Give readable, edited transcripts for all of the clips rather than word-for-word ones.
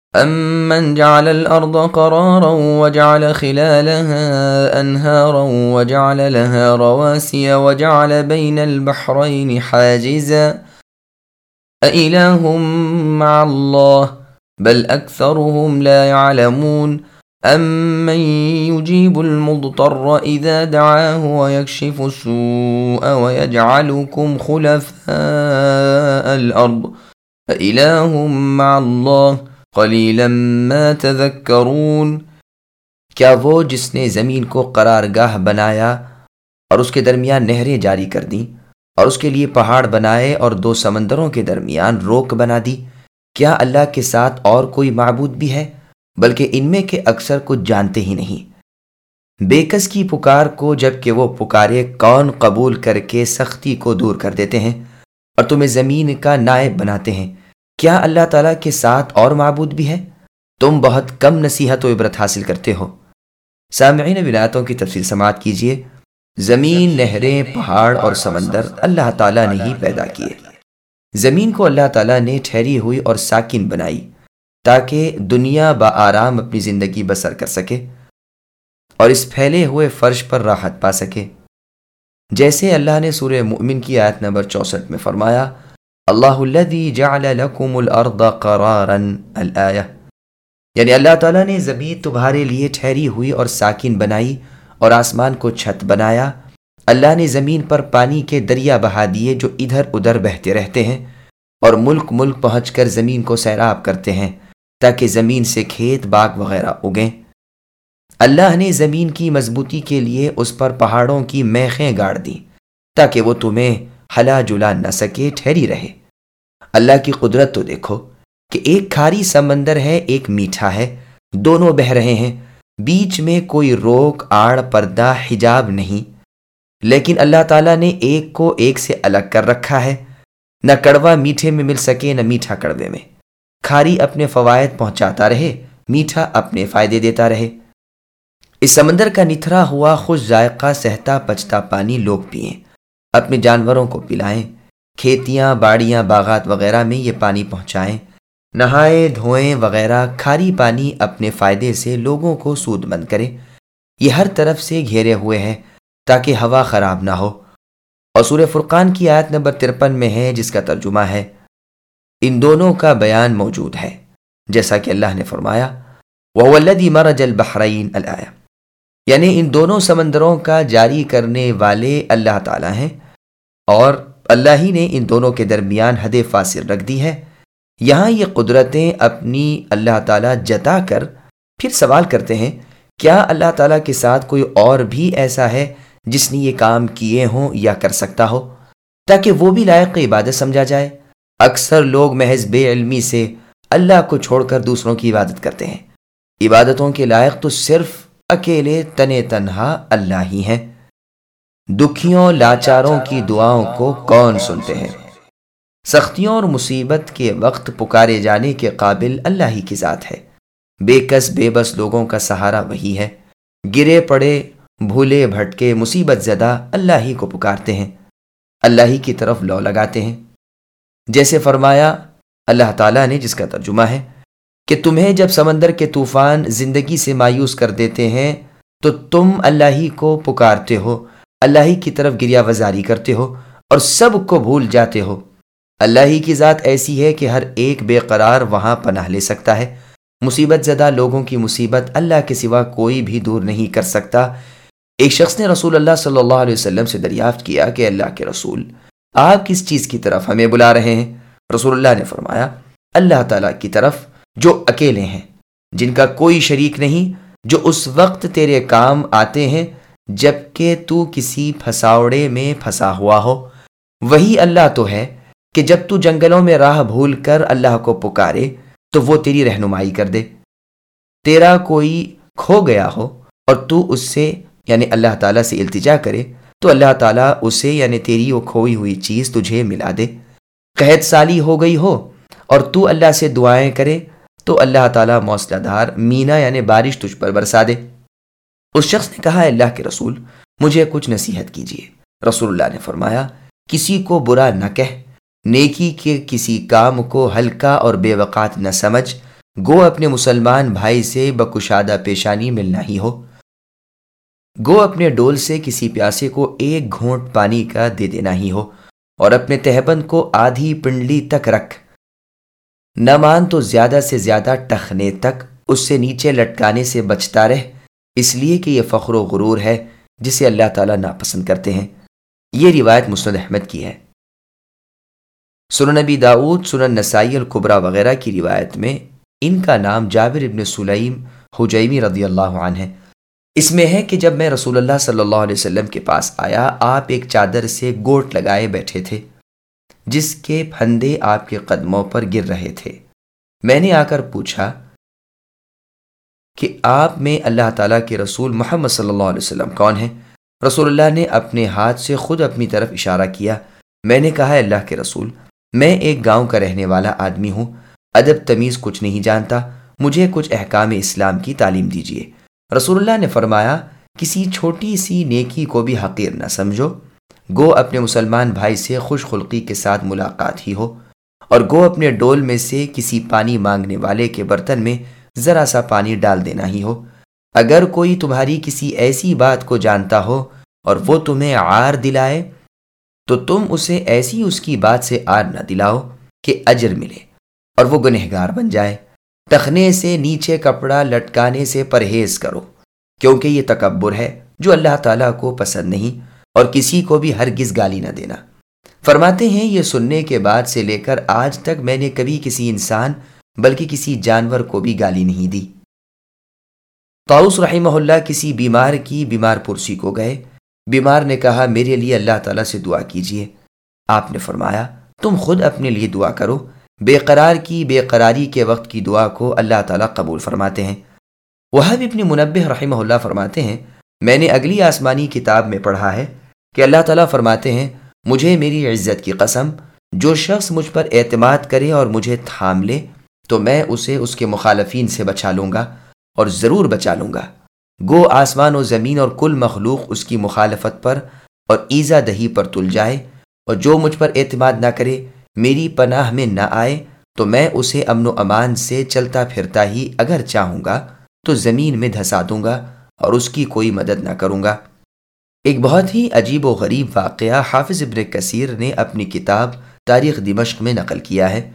أَمَّنْ جَعَلَ الْأَرْضَ قَرَارًا وَجَعَلَ خِلَالَهَا أَنْهَارًا وَجَعَلَ لَهَا رَوَاسِيَ وَجَعَلَ بَيْنَ الْبَحْرَيْنِ حَاجِزًا أَإِلَٰهٌ مَّعَ اللَّهِ بَلْ أَكْثَرُهُمْ لَا يَعْلَمُونَ أَمَّن يُجِيبُ الْمُضْطَرَّ إِذَا دَعَاهُ وَيَكْشِفُ السُّوءَ وَيَجْعَلُكُمْ خُلَفَاءَ الْأَرْضِ أَإِلَٰهٌ مَّعَ اللَّهِ قَلِيلًا مَّا تَذَكَّرُونَ۔ کیا وہ جس نے زمین کو قرارگاہ بنایا اور اس کے درمیان نہریں جاری کر دیں اور اس کے لیے پہاڑ بنائے اور دو سمندروں کے درمیان روک بنا دی، کیا اللہ کے ساتھ اور کوئی معبود بھی ہے؟ بلکہ ان میں کے اکثر کچھ جانتے ہی نہیں۔ بے کس کی پکار کو جب کہ وہ پکارے کون قبول کر کے سختی کو دور کر دیتے ہیں اور تمہیں زمین کا نائب بناتے ہیں، کیا اللہ تعالیٰ کے ساتھ اور معبود بھی ہے؟ تم بہت کم نصیحت و عبرت حاصل کرتے ہو۔ سامعین ولایتوں کی تفصیل سماعت کیجیے۔ زمین، نہریں، پہاڑ اور سمندر اللہ تعالیٰ نے ہی پیدا کیے۔ زمین کو اللہ تعالیٰ نے ٹھہری ہوئی اور ساکن بنائی تاکہ دنیا بآرام اپنی زندگی بسر کر سکے اور اس پھیلے ہوئے فرش پر راحت پا سکے۔ جیسے اللہ نے سورہ مؤمن کی آیت نمبر 64 میں فرمایا، اللہ الذی جعل لکم الارض قرارا الآیہ، یعنی اللہ تعالیٰ نے زمین تمہارے لیے ٹھہری ہوئی اور ساکن بنائی اور آسمان کو چھت بنایا۔ اللہ نے زمین پر پانی کے دریا بہا دیے جو ادھر ادھر بہتے رہتے ہیں اور ملک ملک پہنچ کر زمین کو سیراب کرتے ہیں تاکہ زمین سے کھیت باغ وغیرہ اگیں۔ اللہ نے زمین کی مضبوطی کے لیے اس پر پہاڑوں کی میخیں گاڑ دیں تاکہ وہ تمہیں ہلا جلا نہ سکے، ٹھہری رہے۔ اللہ کی قدرت تو دیکھو کہ ایک کھاری سمندر ہے، ایک میٹھا ہے، دونوں بہہ رہے ہیں، بیچ میں کوئی روک آڑ پردہ حجاب نہیں، لیکن اللہ تعالیٰ نے ایک کو ایک سے الگ کر رکھا ہے۔ نہ کڑوا میٹھے میں مل سکے نہ میٹھا کڑوے میں، کھاری اپنے فوائد پہنچاتا رہے، میٹھا اپنے فائدے دیتا رہے۔ اس سمندر کا نتھرا ہوا خوش ذائقہ سہتا پچتا پانی لوگ پئیں، اپنے جانوروں کو پلائیں، کھیتیاں باڑیاں باغات وغیرہ میں یہ پانی پہنچائیں، نہائے دھوئیں وغیرہ۔ کھاری پانی اپنے فائدے سے لوگوں کو سود مند کرے، یہ ہر طرف سے گھیرے ہوئے ہے تاکہ ہوا خراب نہ ہو۔ اور سورہ فرقان کی آیت نمبر 53 میں ہے، جس کا ترجمہ ہے، ان دونوں کا بیان موجود ہے، جیسا کہ اللہ نے فرمایا، وَهُوَ الَّذِي مَرَجَ الْبَحْرَيْنِ الْآیہ، یعنی ان دونوں سمندروں کا جاری کرنے والے اللہ تعالیٰ ہیں، اور اللہ ہی نے ان دونوں کے درمیان حد فاصل رکھ دی ہے۔ یہاں یہ قدرتیں اپنی اللہ تعالیٰ جتا کر پھر سوال کرتے ہیں، کیا اللہ تعالیٰ کے ساتھ کوئی اور بھی ایسا ہے جس نے یہ کام کیے ہوں یا کر سکتا ہو، تاکہ وہ بھی لائق عبادت سمجھا جائے۔ اکثر لوگ محض بے علمی سے اللہ کو چھوڑ کر دوسروں کی عبادت کرتے ہیں۔ عبادتوں کے لائق تو صرف اکیلے تنے تنہا اللہ ہی ہیں۔ دکھیوں لاچاروں کی دعاؤں کو کون سنتے ہیں؟ سختیوں اور مصیبت کے وقت پکارے جانے کے قابل اللہ ہی کی ذات ہے۔ بے کس بے بس لوگوں کا سہارا وہی ہے۔ گرے پڑے بھولے بھٹکے مصیبت زدہ اللہ ہی کو پکارتے ہیں، اللہ ہی کی طرف لو لگاتے ہیں۔ جیسے فرمایا اللہ تعالیٰ نے، جس کا ترجمہ ہے کہ تمہیں جب سمندر کے طوفان زندگی سے مایوس کر دیتے ہیں تو تم اللہ ہی کو پکارتے ہو، اللہ ہی کی طرف گریہ وزاری کرتے ہو اور سب کو بھول جاتے ہو۔ اللہ ہی کی ذات ایسی ہے کہ ہر ایک بے قرار وہاں پناہ لے سکتا ہے۔ مصیبت زدہ لوگوں کی مصیبت اللہ کے سوا کوئی بھی دور نہیں کر سکتا۔ ایک شخص نے رسول اللہ صلی اللہ علیہ وسلم سے دریافت کیا کہ اللہ کے رسول، آپ کس چیز کی طرف ہمیں بلا رہے ہیں؟ رسول اللہ نے فرمایا، اللہ تعالیٰ کی طرف جو اکیلے ہیں، جن کا کوئی شریک نہیں، جو اس وقت تیرے کام آتے ہیں جب کہ تو کسی پھساوڑے میں پھنسا ہوا ہو۔ وہی اللہ تو ہے کہ جب تو جنگلوں میں راہ بھول کر اللہ کو پکارے تو وہ تیری رہنمائی کر دے۔ تیرا کوئی کھو گیا ہو اور تو اس سے یعنی اللہ تعالیٰ سے التجا کرے تو اللہ تعالیٰ اسے یعنی تیری وہ کھوئی ہوئی چیز تجھے ملا دے۔ قحط سالی ہو گئی ہو اور تو اللہ سے دعائیں کرے تو اللہ تعالیٰ موسلا دھار مینا یعنی بارش تجھ پر برسا دے۔ اس شخص نے کہا، اللہ کے رسول مجھے کچھ نصیحت کیجیے۔ رسول اللہ نے فرمایا، کسی کو برا نہ کہہ، نیکی کے کسی کام کو ہلکا اور بے وقات نہ سمجھ، گو اپنے مسلمان بھائی سے بکشادہ پیشانی ملنا ہی ہو، گو اپنے ڈول سے کسی پیاسے کو ایک گھونٹ پانی کا دے دینا ہی ہو، اور اپنے تہبند کو آدھی پنڈلی تک رکھ، نہ مان تو زیادہ سے زیادہ ٹخنے تک اس سے نیچے لٹکانے سے بچتا رہ، اس لیے کہ یہ فخر و غرور ہے جسے اللہ تعالیٰ ناپسند کرتے ہیں۔ یہ روایت مسند احمد کی ہے۔ سنن نبی داؤد، سنن نسائی الکبریٰ وغیرہ کی روایت میں ان کا نام جابر ابن سلیم حجیمی رضی اللہ عنہ ہے۔ اس میں ہے کہ جب میں رسول اللہ صلی اللہ علیہ وسلم کے پاس آیا، آپ ایک چادر سے گوٹ لگائے بیٹھے تھے جس کے پھندے آپ کے قدموں پر گر رہے تھے۔ میں نے آ کر پوچھا کہ آپ میں اللہ تعالیٰ کے رسول محمد صلی اللہ علیہ وسلم کون ہیں؟ رسول اللہ نے اپنے ہاتھ سے خود اپنی طرف اشارہ کیا۔ میں نے کہا، اللہ کے رسول، میں ایک گاؤں کا رہنے والا آدمی ہوں، ادب تمیز کچھ نہیں جانتا، مجھے کچھ احکام اسلام کی تعلیم دیجیے۔ رسول اللہ نے فرمایا، کسی چھوٹی سی نیکی کو بھی حقیر نہ سمجھو، گو اپنے مسلمان بھائی سے خوش خلقی کے ساتھ ملاقات ہی ہو، اور گو اپنے ڈول میں سے کسی پانی مانگنے والے کے برتن میں ذرا سا پانی ڈال دینا ہی ہو۔ اگر کوئی تمہاری کسی ایسی بات کو جانتا ہو اور وہ تمہیں عار دلائے تو تم اسے ایسی اس کی بات سے عار نہ دلاؤ کہ اجر ملے اور وہ گنہگار بن جائے۔ ٹخنے سے نیچے کپڑا لٹکانے سے پرہیز کرو، کیونکہ یہ تکبر ہے جو اللہ تعالیٰ کو پسند نہیں، اور کسی کو بھی ہرگز گالی نہ دینا۔ فرماتے ہیں، یہ سننے کے بعد سے لے کر آج تک میں نے کبھی کسی انسان بلکہ کسی جانور کو بھی گالی نہیں دی۔ طاؤس رحمہ اللہ کسی بیمار کی بیمار پرسی کو گئے۔ بیمار نے کہا، میرے لیے اللہ تعالیٰ سے دعا کیجیے۔ آپ نے فرمایا، تم خود اپنے لیے دعا کرو، بے قرار کی بے قراری کے وقت کی دعا کو اللہ تعالیٰ قبول فرماتے ہیں۔ وہب ابن منبہ رحمہ اللہ فرماتے ہیں، میں نے اگلی آسمانی کتاب میں پڑھا ہے کہ اللہ تعالیٰ فرماتے ہیں، مجھے میری عزت کی قسم، جو شخص مجھ پر اعتماد کرے اور مجھے تھام لے تو میں اسے اس کے مخالفین سے بچا لوں گا، اور ضرور بچا لوں گا۔ گو آسمان و زمین اور کل مخلوق اس کی مخالفت پر اور ایذا دہی پر تل جائے، اور جو مجھ پر اعتماد نہ کرے، میری پناہ میں نہ آئے، تو میں اسے امن و امان سے چلتا پھرتا ہی اگر چاہوں گا تو زمین میں دھسا دوں گا اور اس کی کوئی مدد نہ کروں گا۔ ایک بہت ہی عجیب و غریب واقعہ حافظ ابن کثیر نے اپنی کتاب تاریخ دمشق میں نقل کیا ہے۔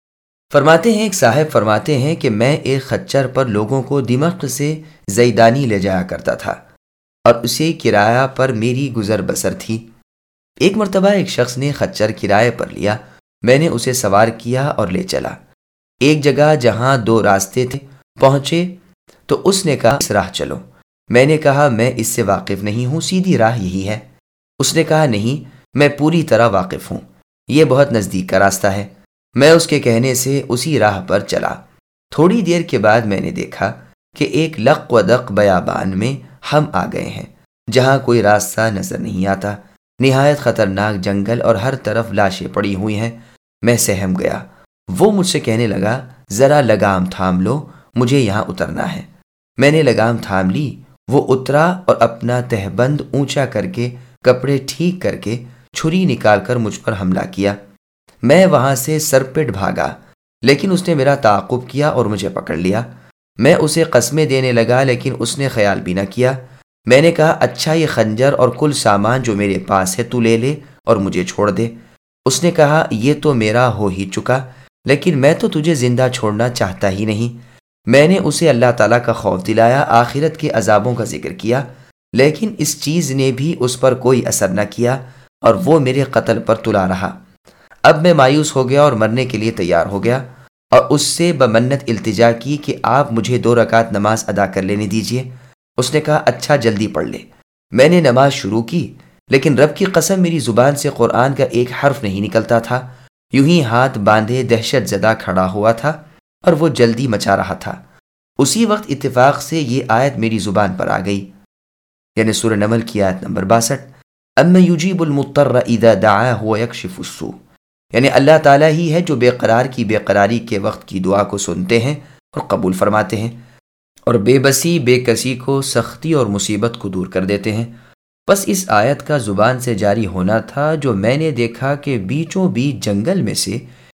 فرماتے ہیں، ایک صاحب فرماتے ہیں کہ میں ایک خچر پر لوگوں کو دمشق سے زیدانی لے جایا کرتا تھا، اور اسے کرایہ پر میری گزر بسر تھی۔ ایک مرتبہ ایک شخص نے خچر کرایہ پر لیا، میں نے اسے سوار کیا اور لے چلا۔ ایک جگہ جہاں دو راستے تھے پہنچے تو اس نے کہا، اس راہ چلو۔ میں نے کہا، میں اس سے واقف نہیں ہوں، سیدھی راہ یہی ہے۔ اس نے کہا، نہیں، میں پوری طرح واقف ہوں، یہ بہت نزدیک کا راستہ ہے۔ میں اس کے کہنے سے اسی راہ پر چلا۔ تھوڑی دیر کے بعد میں نے دیکھا کہ ایک لق و دق بیابان میں ہم آ گئے ہیں، جہاں کوئی راستہ نظر نہیں آتا، نہایت خطرناک جنگل اور ہر طرف لاشیں پڑی ہوئی ہیں۔ میں سہم گیا۔ وہ مجھ سے کہنے لگا، ذرا لگام تھام لو، مجھے یہاں اترنا ہے۔ میں نے لگام تھام لی۔ وہ اترا اور اپنا تہبند اونچا کر کے، کپڑے ٹھیک کر کے، چھری نکال کر مجھ پر حملہ کیا۔ میں وہاں سے سرپٹ بھاگا، لیکن اس نے میرا تعاقب کیا اور مجھے پکڑ لیا۔ میں اسے قسمیں دینے لگا، لیکن اس نے خیال بھی نہ کیا۔ میں نے کہا، اچھا، یہ خنجر اور کل سامان جو میرے پاس ہے تو لے لے اور مجھے چھوڑ دے۔ اس نے کہا، یہ تو میرا ہو ہی چکا، لیکن میں تو تجھے زندہ چھوڑنا چاہتا ہی نہیں۔ میں نے اسے اللہ تعالیٰ کا خوف دلایا، آخرت کے عذابوں کا ذکر کیا، لیکن اس چیز نے بھی اس پر کوئی اثر نہ کیا اور وہ میرے قتل پر تلا رہا۔ اب میں مایوس ہو گیا اور مرنے کے لیے تیار ہو گیا، اور اس سے بمنت التجا کی کہ آپ مجھے 2 رکعت نماز ادا کر لینے دیجیے۔ اس نے کہا، اچھا، جلدی پڑھ لے۔ میں نے نماز شروع کی، لیکن رب کی قسم میری زبان سے قرآن کا ایک حرف نہیں نکلتا تھا۔ یوں ہی ہاتھ باندھے دہشت زدہ کھڑا ہوا تھا اور وہ جلدی مچا رہا تھا۔ اسی وقت اتفاق سے یہ آیت میری زبان پر آ گئی، یعنی سورہ نمل کی آیت نمبر 62، اَمَّن يُجِيبُ الْمُضْطَرَّ إِذَا دَعَاهُ وَيَكْشِفُ السُّوءَ، یعنی اللہ تعالیٰ ہی ہے جو بے قرار کی بے قراری کے وقت کی دعا کو سنتے ہیں اور قبول فرماتے ہیں، اور بے بسی بے کسی کو سختی اور مصیبت کو دور کر دیتے ہیں۔ بس اس آیت کا زبان سے جاری ہونا تھا جو میں نے دیکھا کہ بیچوں بیچ جنگل میں سے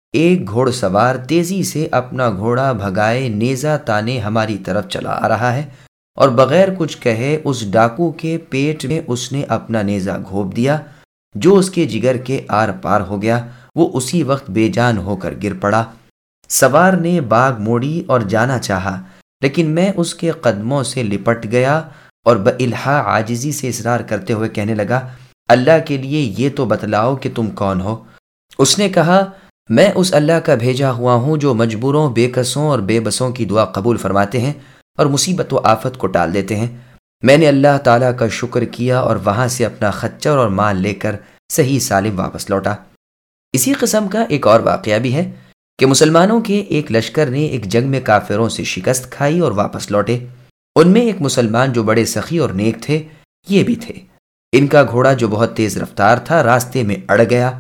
ایک گھوڑ سوار تیزی سے اپنا گھوڑا بھگائے نیزہ تانے ہماری طرف چلا آ رہا ہے، اور بغیر کچھ کہے اس ڈاکو کے پیٹ میں اس نے اپنا نیزہ گھونپ دیا، جو اس کے جگر کے آر پار ہو گیا۔ وہ اسی وقت بے جان ہو کر گر پڑا۔ سوار نے باگ موڑی اور جانا چاہا، لیکن میں اس کے قدموں سے لپٹ گیا اور بإلحاح عاجزی سے اصرار کرتے ہوئے کہنے لگا، اللہ کے لیے یہ تو بتلاؤ کہ تم کون ہو؟ اس نے کہا، میں اس اللہ کا بھیجا ہوا ہوں جو مجبوروں، بے کسوں اور بے بسوں کی دعا قبول فرماتے ہیں اور مصیبت و آفت کو ٹال دیتے ہیں۔ میں نے اللہ تعالیٰ کا شکر کیا اور وہاں سے اپنا خچر اور مال لے کر صحیح سالم واپس لوٹا۔ اسی قسم کا ایک اور واقعہ بھی ہے کہ مسلمانوں کے ایک لشکر نے ایک جنگ میں کافروں سے شکست کھائی اور واپس لوٹے۔ ان میں ایک مسلمان جو بڑے سخی اور نیک تھے، یہ بھی تھے۔ ان کا گھوڑا جو بہت تیز رفتار تھا راستے میں اڑ گیا۔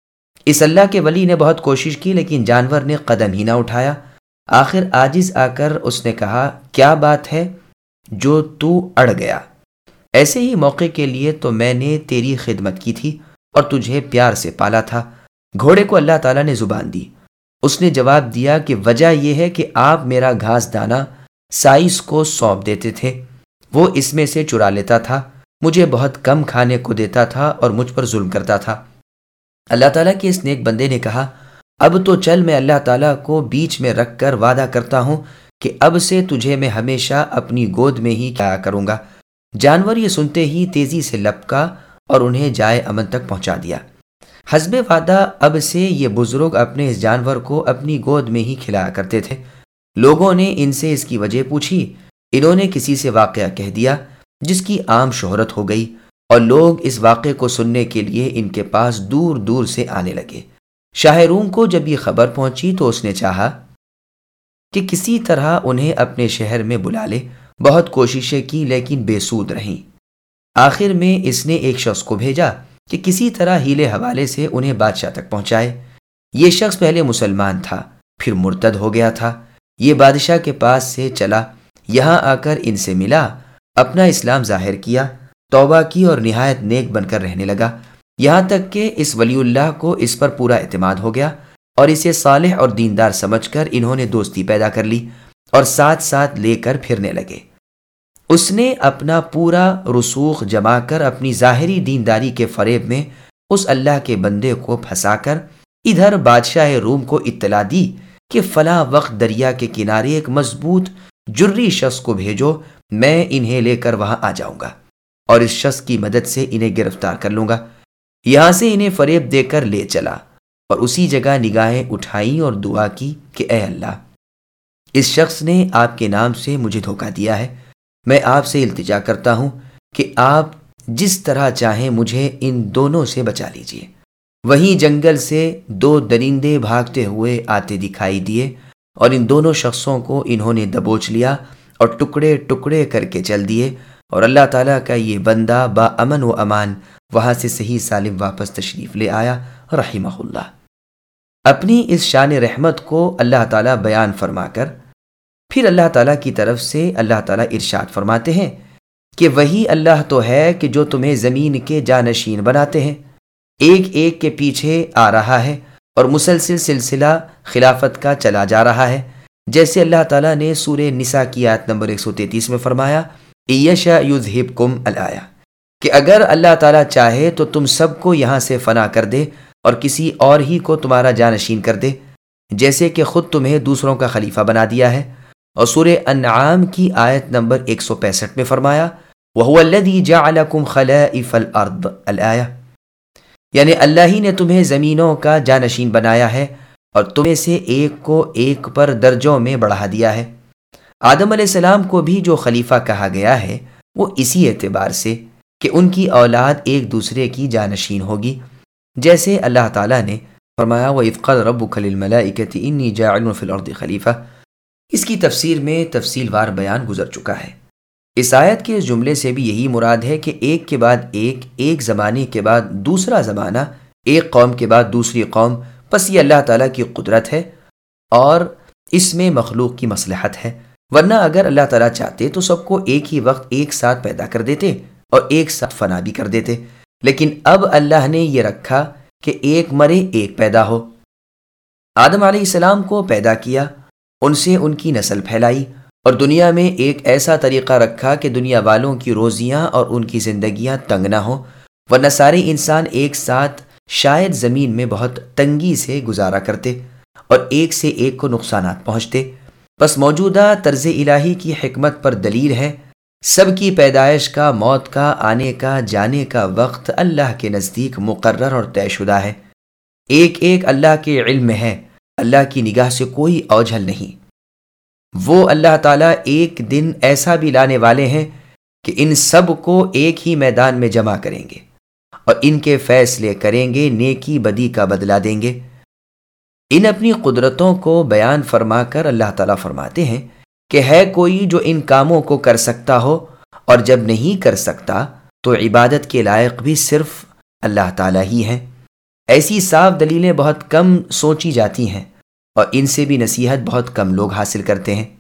اس اللہ کے ولی نے بہت کوشش کی لیکن جانور نے قدم ہی نہ اٹھایا۔ آخر عاجز آ کر اس نے کہا، کیا بات ہے جو تو اڑ گیا؟ ایسے ہی موقع کے لیے تو میں نے تیری خدمت کی تھی اور تجھے پیار سے پالا تھا۔ گھوڑے کو اللہ تعالیٰ نے زبان دی۔ اس نے جواب دیا کہ وجہ یہ ہے کہ آپ میرا گھاس دانہ سائس کو سونپ دیتے تھے، وہ اس میں سے چرا لیتا تھا، مجھے بہت کم کھانے کو دیتا تھا اور مجھ پر ظلم کرتا تھا۔ اللہ تعالیٰ کے اس نیک بندے نے کہا، اب تو چل، میں اللہ تعالیٰ کو بیچ میں رکھ کر وعدہ کرتا ہوں کہ اب سے تجھے میں ہمیشہ اپنی گود میں ہی کیا کروں گا۔ جانور یہ سنتے ہی تیزی سے لپکا اور انہیں جائے امن تک پہنچا دیا۔ حسب وعدہ اب سے یہ بزرگ اپنے اس جانور کو اپنی گود میں ہی کھلایا کرتے تھے۔ لوگوں نے ان سے اس کی وجہ پوچھی۔ انہوں نے کسی سے واقعہ کہہ دیا جس کی عام شہرت ہو گئی، اور لوگ اس واقعے کو سننے کے لیے ان کے پاس دور دور سے آنے لگے۔ شاہ روم کو جب یہ خبر پہنچی تو اس نے چاہا کہ کسی طرح انہیں اپنے شہر میں بلا لے۔ بہت کوششیں کی لیکن بے سود رہیں۔ آخر میں اس نے ایک شخص کو بھیجا کہ کسی طرح ہیلے حوالے سے انہیں بادشاہ تک پہنچائے۔ یہ شخص پہلے مسلمان تھا، پھر مرتد ہو گیا تھا۔ یہ بادشاہ کے پاس سے چلا، یہاں آ کر ان سے ملا، اپنا اسلام ظاہر کیا، توبہ کی اور نہایت نیک بن کر رہنے لگا، یہاں تک کہ اس ولی اللہ کو اس پر پورا اعتماد ہو گیا اور اسے صالح اور دیندار سمجھ کر انہوں نے دوستی پیدا کر لی اور ساتھ ساتھ لے کر پھرنے لگے۔ اس نے اپنا پورا رسوخ جما کر اپنی ظاہری دینداری کے فریب میں اس اللہ کے بندے کو پھنسا کر ادھر بادشاہ روم کو اطلاع دی کہ فلاں وقت دریا کے کنارے ایک مضبوط جری شخص کو بھیجو، میں انہیں لے کر وہاں آ جاؤں گا اور اس شخص کی مدد سے انہیں گرفتار کر لوں گا۔ یہاں سے انہیں فریب دے کر لے چلا اور اسی جگہ نگاہیں اٹھائیں اور دعا کی کہ اے اللہ، اس شخص نے آپ کے نام سے مجھے دھوکہ دیا ہے، میں آپ سے التجا کرتا ہوں کہ آپ جس طرح چاہیں مجھے ان دونوں سے بچا لیجیے۔ وہیں جنگل سے دو درندے بھاگتے ہوئے آتے دکھائی دیے اور ان دونوں شخصوں کو انہوں نے دبوچ لیا اور ٹکڑے ٹکڑے کر کے چل دیے، اور اللہ تعالیٰ کا یہ بندہ با امن و امان وہاں سے صحیح سالم واپس تشریف لے آیا رحمہ اللہ۔ اپنی اس شان رحمت کو اللہ تعالیٰ بیان فرما کر پھر اللہ تعالیٰ کی طرف سے اللہ تعالیٰ ارشاد فرماتے ہیں کہ وہی اللہ تو ہے کہ جو تمہیں زمین کے جانشین بناتے ہیں، ایک ایک کے پیچھے آ رہا ہے اور مسلسل سلسلہ خلافت کا چلا جا رہا ہے، جیسے اللہ تعالیٰ نے سورہ نساء کی آیت نمبر 133 میں فرمایا، یشاء یذہبکم الآیہ، کہ اگر اللہ تعالیٰ چاہے تو تم سب کو یہاں سے فنا کر دے اور کسی اور ہی کو تمہارا جانشین کر دے، جیسے کہ خود تمہیں دوسروں کا خلیفہ بنا دیا ہے۔ اور سورہ انعام کی آیت نمبر 165 میں فرمایا، وَهُوَ الَّذِي جَعَلَكُمْ خَلَائِفَ الْأَرْضِ الآیہ، یعنی اللہ ہی نے تمہیں زمینوں کا جانشین بنایا ہے اور تمہیں سے ایک کو ایک پر درجوں میں بڑھا دیا ہے۔ آدم علیہ السلام کو بھی جو خلیفہ کہا گیا ہے وہ اسی اعتبار سے کہ ان کی اولاد ایک دوسرے کی جانشین ہوگی، جیسے اللہ تعالیٰ نے فرمایا، وَإِذْ قَالَ رَبُّكَ لِلْمَلَائِكَةِ إِنِّي جَاعِلٌ فِي الْأَرْضِ خَلِيفَةً۔ اس کی تفسیر میں تفصیل وار بیان گزر چکا ہے۔ اس آیت کے اس جملے سے بھی یہی مراد ہے کہ ایک کے بعد ایک زمانے کے بعد دوسرا زمانہ، ایک قوم کے بعد دوسری قوم، پس یہ اللہ تعالیٰ کی قدرت ہے اور اس میں مخلوق کی مصلحت ہے، ورنہ اگر اللہ تعالیٰ چاہتے تو سب کو ایک ہی وقت ایک ساتھ پیدا کر دیتے اور ایک ساتھ فنا بھی کر دیتے، لیکن اب اللہ نے یہ رکھا کہ ایک مرے ایک پیدا ہو۔ آدم علیہ السلام کو پیدا کیا، ان سے ان کی نسل پھیلائی اور دنیا میں ایک ایسا طریقہ رکھا کہ دنیا والوں کی روزیاں اور ان کی زندگیاں تنگ نہ ہوں، ورنہ سارے انسان ایک ساتھ شاید زمین میں بہت تنگی سے گزارا کرتے اور ایک سے ایک کو نقصانات پہنچتے۔ بس موجودہ طرز الہی کی حکمت پر دلیل ہے، سب کی پیدائش کا، موت کا، آنے کا، جانے کا وقت اللہ کے نزدیک مقرر اور طے شدہ ہے۔ ایک ایک اللہ کے علم میں ہے، اللہ کی نگاہ سے کوئی اوجھل نہیں۔ وہ اللہ تعالیٰ ایک دن ایسا بھی لانے والے ہیں کہ ان سب کو ایک ہی میدان میں جمع کریں گے اور ان کے فیصلے کریں گے، نیکی بدی کا بدلہ دیں گے۔ ان اپنی قدرتوں کو بیان فرما کر اللہ تعالیٰ فرماتے ہیں کہ ہے کوئی جو ان کاموں کو کر سکتا ہو، اور جب نہیں کر سکتا تو عبادت کے لائق بھی صرف اللہ تعالیٰ ہی ہیں۔ ایسی صاف دلیلیں بہت کم سوچی جاتی ہیں اور ان سے بھی نصیحت بہت کم لوگ حاصل کرتے ہیں۔